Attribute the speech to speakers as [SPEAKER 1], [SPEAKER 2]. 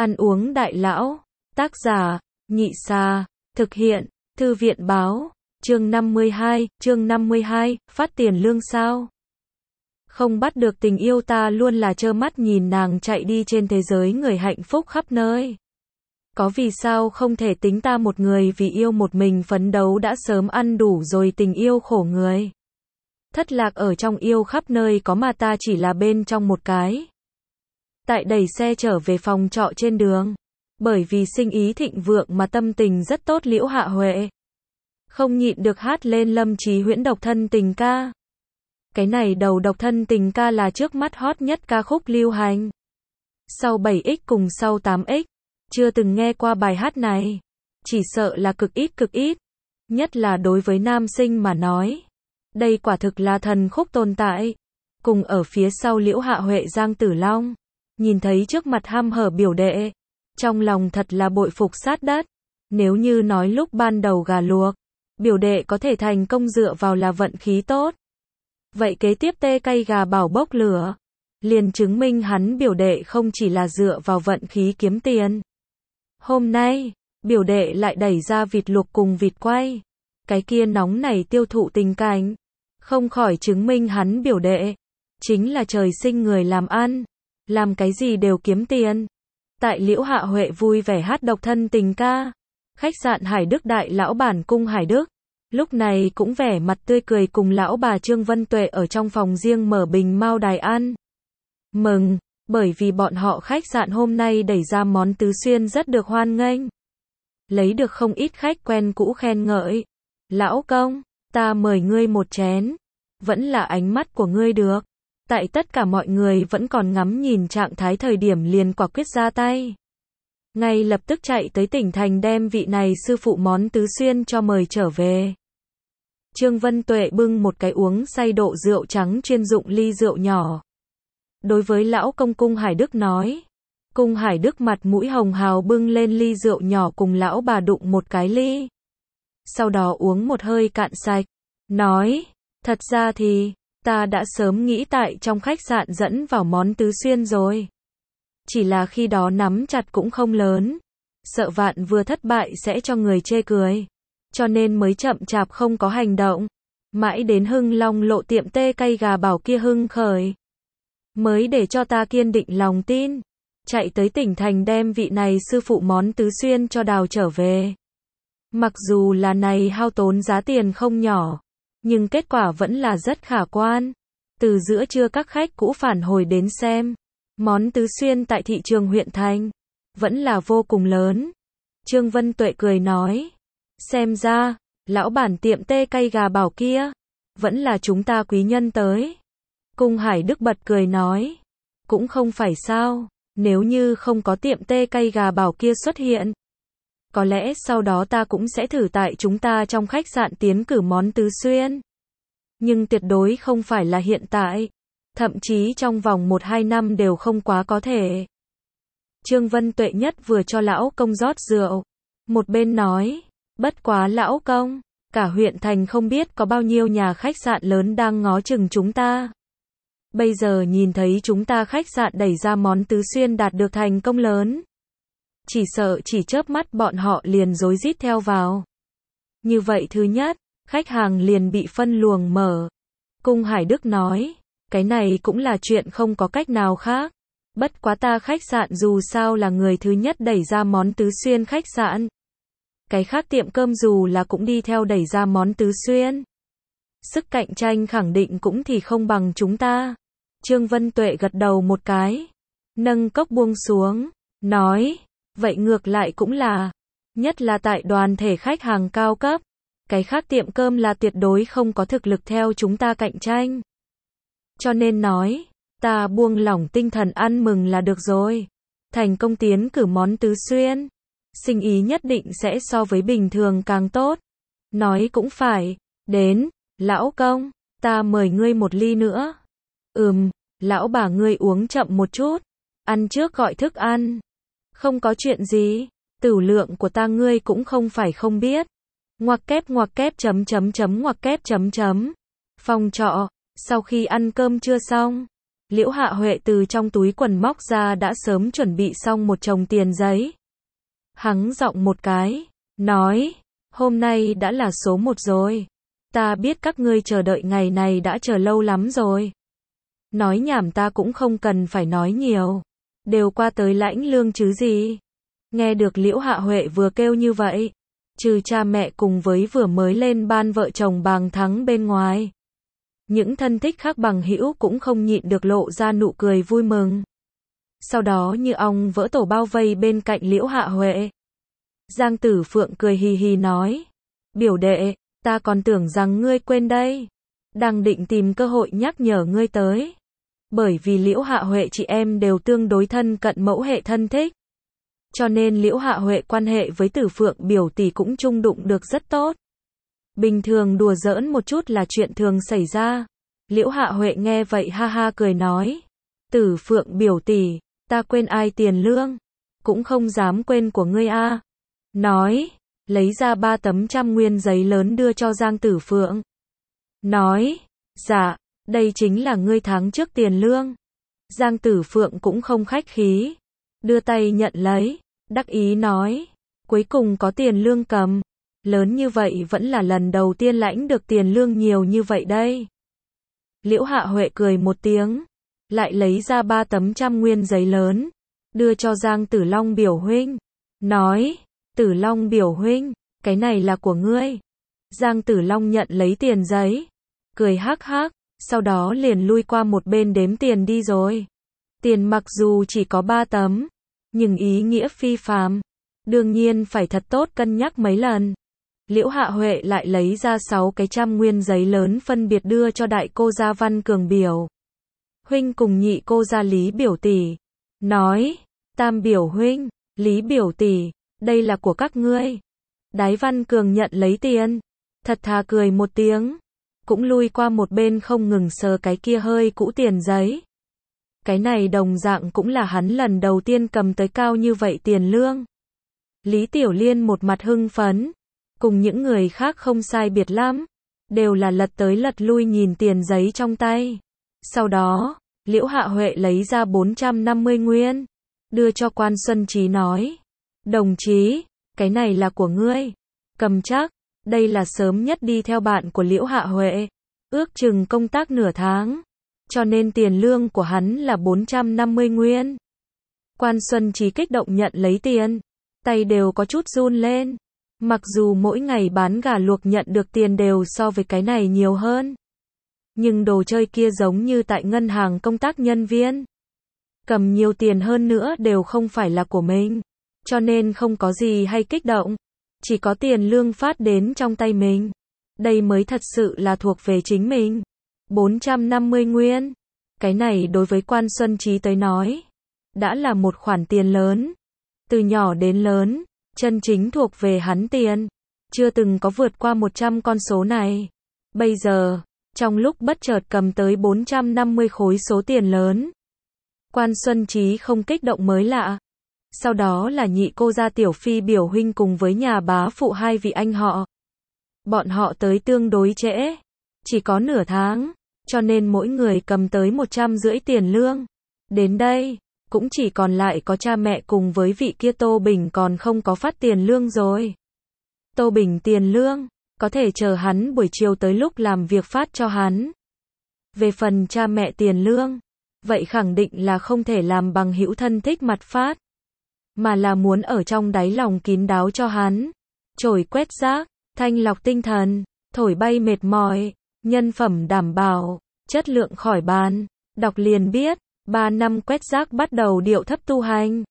[SPEAKER 1] Ăn uống đại lão. Tác giả, Nhị Xà. Thực hiện, Thư viện báo. Chương 52, phát tiền lương sao? Không bắt được tình yêu ta luôn là trơ mắt nhìn nàng chạy đi trên thế giới người hạnh phúc khắp nơi. Có vì sao không thể tính ta một người vì yêu một mình phấn đấu đã sớm ăn đủ rồi tình yêu khổ người. Thất lạc ở trong yêu khắp nơi có mà ta chỉ là bên trong một cái. Tại đẩy xe trở về phòng trọ trên đường. Bởi vì sinh ý thịnh vượng mà tâm tình rất tốt Liễu Hạ Huệ. Không nhịn được hát lên Lâm Chí Huyễn độc thân tình ca. Cái này đầu độc thân tình ca là trước mắt hot nhất ca khúc lưu hành. Sau 7X cùng sau 8X, chưa từng nghe qua bài hát này. Chỉ sợ là cực ít. Nhất là đối với nam sinh mà nói. Đây quả thực là thần khúc tồn tại. Cùng ở phía sau Liễu Hạ Huệ Giang Tử Long. Nhìn thấy trước mặt hăm hở biểu đệ. Trong lòng thật là bội phục sát đất. Nếu như nói lúc ban đầu gà luộc, biểu đệ có thể thành công dựa vào là vận khí tốt. Vậy kế tiếp tê cay gà bảo bốc lửa. Liền chứng minh hắn biểu đệ không chỉ là dựa vào vận khí kiếm tiền. Hôm nay, biểu đệ lại đẩy ra vịt luộc cùng vịt quay. Cái kia nóng này tiêu thụ tình cảnh. Không khỏi chứng minh hắn biểu đệ. Chính là trời sinh người làm ăn. Làm cái gì đều kiếm tiền. Tại Liễu Hạ Huệ vui vẻ hát độc thân tình ca. Khách sạn Hải Đức đại lão bản cung Hải Đức. Lúc này cũng vẻ mặt tươi cười cùng lão bà Trương Vân Tuệ ở trong phòng riêng mở bình mao đài ăn. Mừng, bởi vì bọn họ khách sạn hôm nay đẩy ra món tứ xuyên rất được hoan nghênh. Lấy được không ít khách quen cũ khen ngợi. Lão công, ta mời ngươi một chén. Vẫn là ánh mắt của ngươi được. Tại tất cả mọi người vẫn còn ngắm nhìn trạng thái thời điểm liền quả quyết ra tay. Ngay lập tức chạy tới tỉnh thành đem vị này sư phụ món tứ xuyên cho mời trở về. Trương Vân Tuệ bưng một cái uống say độ rượu trắng chuyên dụng ly rượu nhỏ. Đối với lão công cung Hải Đức nói. Cung Hải Đức mặt mũi hồng hào bưng lên ly rượu nhỏ cùng lão bà đụng một cái ly. Sau đó uống một hơi cạn sạch. Nói, thật ra thì, ta đã sớm nghĩ tại trong khách sạn dẫn vào món tứ xuyên rồi. Chỉ là khi đó nắm chặt cũng không lớn. Sợ vạn vừa thất bại sẽ cho người chê cười. Cho nên mới chậm chạp không có hành động. Mãi đến Hưng Long lộ tiệm tê cay gà bảo kia hưng khởi. Mới để cho ta kiên định lòng tin. Chạy tới tỉnh thành đem vị này sư phụ món tứ xuyên cho đào trở về. Mặc dù là này hao tốn giá tiền không nhỏ. Nhưng kết quả vẫn là rất khả quan. Từ giữa trưa các khách cũ phản hồi đến xem. Món tứ xuyên tại thị trường huyện thành. Vẫn là vô cùng lớn. Trương Vân Tuệ cười nói. Xem ra, lão bản tiệm tê cay gà bảo kia. Vẫn là chúng ta quý nhân tới. Cung Hải Đức bật cười nói. Cũng không phải sao. Nếu như không có tiệm tê cay gà bảo kia xuất hiện. Có lẽ sau đó ta cũng sẽ thử tại chúng ta trong khách sạn tiến cử món tứ xuyên. Nhưng tuyệt đối không phải là hiện tại. Thậm chí trong vòng 1-2 năm đều không quá có thể. Trương Vân Tuệ nhất vừa cho lão công rót rượu. Một bên nói. Bất quá lão công. Cả huyện thành không biết có bao nhiêu nhà khách sạn lớn đang ngó chừng chúng ta. Bây giờ nhìn thấy chúng ta khách sạn đẩy ra món tứ xuyên đạt được thành công lớn. Chỉ sợ chỉ chớp mắt bọn họ liền rối rít theo vào. Như vậy thứ nhất, khách hàng liền bị phân luồng mở. Cung Hải Đức nói, cái này cũng là chuyện không có cách nào khác. Bất quá ta khách sạn dù sao là người thứ nhất đẩy ra món tứ xuyên khách sạn. Cái khác tiệm cơm dù là cũng đi theo đẩy ra món tứ xuyên. Sức cạnh tranh khẳng định cũng thì không bằng chúng ta. Trương Vân Tuệ gật đầu một cái. Nâng cốc buông xuống. Nói. Vậy ngược lại cũng là. Nhất là tại đoàn thể khách hàng cao cấp. Cái khác tiệm cơm là tuyệt đối không có thực lực theo chúng ta cạnh tranh. Cho nên nói. Ta buông lỏng tinh thần ăn mừng là được rồi. Thành công tiến cử món tứ xuyên. Sinh ý nhất định sẽ so với bình thường càng tốt. Nói cũng phải. Đến. Lão công. Ta mời ngươi một ly nữa. Lão bà ngươi uống chậm một chút. Ăn trước gọi thức ăn. Không có chuyện gì. Tửu lượng của ta ngươi cũng không phải không biết. Ngoặc kép ngoặc kép. Phòng trọ. Sau khi ăn cơm chưa xong. Liễu Hạ Huệ từ trong túi quần móc ra đã sớm chuẩn bị xong một chồng tiền giấy. Hắng giọng một cái, nói, hôm nay đã là số 1 rồi. Ta biết các ngươi chờ đợi ngày này đã chờ lâu lắm rồi. Nói nhảm ta cũng không cần phải nói nhiều. Đều qua tới lãnh lương chứ gì. Nghe được Liễu Hạ Huệ vừa kêu như vậy, trừ cha mẹ cùng với vừa mới lên ban vợ chồng Bàng Thắng bên ngoài, những thân thích khác bằng hữu cũng không nhịn được lộ ra nụ cười vui mừng. Sau đó như ong vỡ tổ bao vây bên cạnh Liễu Hạ Huệ. Giang Tử Phượng cười hì hì nói, biểu đệ, ta còn tưởng rằng ngươi quên đây. Đang định tìm cơ hội nhắc nhở ngươi tới. Bởi vì Liễu Hạ Huệ chị em đều tương đối thân cận mẫu hệ thân thích. Cho nên Liễu Hạ Huệ quan hệ với Tử Phượng biểu tỷ cũng chung đụng được rất tốt. Bình thường đùa giỡn một chút là chuyện thường xảy ra. Liễu Hạ Huệ nghe vậy ha ha cười nói, Tử Phượng biểu tỷ, ta quên ai tiền lương, cũng không dám quên của ngươi a. Nói, lấy ra 3 tấm 100 nguyên giấy lớn đưa cho Giang Tử Phượng. Nói, dạ, đây chính là ngươi tháng trước tiền lương. Giang Tử Phượng cũng không khách khí, đưa tay nhận lấy, đắc ý nói, cuối cùng có tiền lương cầm. Lớn như vậy vẫn là lần đầu tiên lãnh được tiền lương nhiều như vậy đây. Liễu Hạ Huệ cười một tiếng, lại lấy ra 3 tấm 100 nguyên giấy lớn, đưa cho Giang Tử Long biểu huynh. Nói, Tử Long biểu huynh, cái này là của ngươi. Giang Tử Long nhận lấy tiền giấy, cười hắc hắc, sau đó liền lui qua một bên đếm tiền đi rồi. Tiền mặc dù chỉ có 3 tấm, nhưng ý nghĩa phi phàm, đương nhiên phải thật tốt cân nhắc mấy lần. Liễu Hạ Huệ lại lấy ra 6 cái 100 nguyên giấy lớn phân biệt đưa cho đại cô gia Văn Cường biểu huynh cùng nhị cô gia Lý biểu tỷ. Nói, Tam biểu huynh, Lý biểu tỷ, đây là của các ngươi. Đái Văn Cường nhận lấy tiền, thật thà cười một tiếng, cũng lui qua một bên không ngừng sờ cái kia hơi cũ tiền giấy. Cái này đồng dạng cũng là hắn lần đầu tiên cầm tới cao như vậy tiền lương. Lý Tiểu Liên một mặt hưng phấn, cùng những người khác không sai biệt lắm, đều là lật tới lật lui nhìn tiền giấy trong tay. Sau đó, Liễu Hạ Huệ lấy ra 450 nguyên, đưa cho Quan Xuân Trí nói, đồng chí, cái này là của ngươi, cầm chắc, đây là sớm nhất đi theo bạn của Liễu Hạ Huệ, ước chừng công tác nửa tháng, cho nên tiền lương của hắn là 450 nguyên. Quan Xuân Trí kích động nhận lấy tiền, tay đều có chút run lên. Mặc dù mỗi ngày bán gà luộc nhận được tiền đều so với cái này nhiều hơn, nhưng đồ chơi kia giống như tại ngân hàng công tác nhân viên, cầm nhiều tiền hơn nữa đều không phải là của mình, cho nên không có gì hay kích động, chỉ có tiền lương phát đến trong tay mình, đây mới thật sự là thuộc về chính mình. 450 nguyên, cái này đối với Quan Xuân Trí tới nói, đã là một khoản tiền lớn, từ nhỏ đến lớn, chân chính thuộc về hắn tiền, chưa từng có vượt qua 100 con số này. Bây giờ, trong lúc bất chợt cầm tới 450 khối số tiền lớn, Quan Xuân Trí không kích động mới lạ. Sau đó là nhị cô gia Tiểu Phi biểu huynh cùng với nhà bá phụ 2 vị anh họ. Bọn họ tới tương đối trễ, chỉ có nửa tháng, cho nên mỗi người cầm tới 150 tiền lương. Đến đây, cũng chỉ còn lại có cha mẹ cùng với vị kia Tô Bình còn không có phát tiền lương rồi. Tô Bình tiền lương, có thể chờ hắn buổi chiều tới lúc làm việc phát cho hắn. Về phần cha mẹ tiền lương, vậy khẳng định là không thể làm bằng hữu thân thích mặt phát, mà là muốn ở trong đáy lòng kín đáo cho hắn. Chổi quét rác, thanh lọc tinh thần, thổi bay mệt mỏi, nhân phẩm đảm bảo, chất lượng khỏi bàn. Đọc liền biết, 3 năm quét rác bắt đầu điệu thấp tu hành.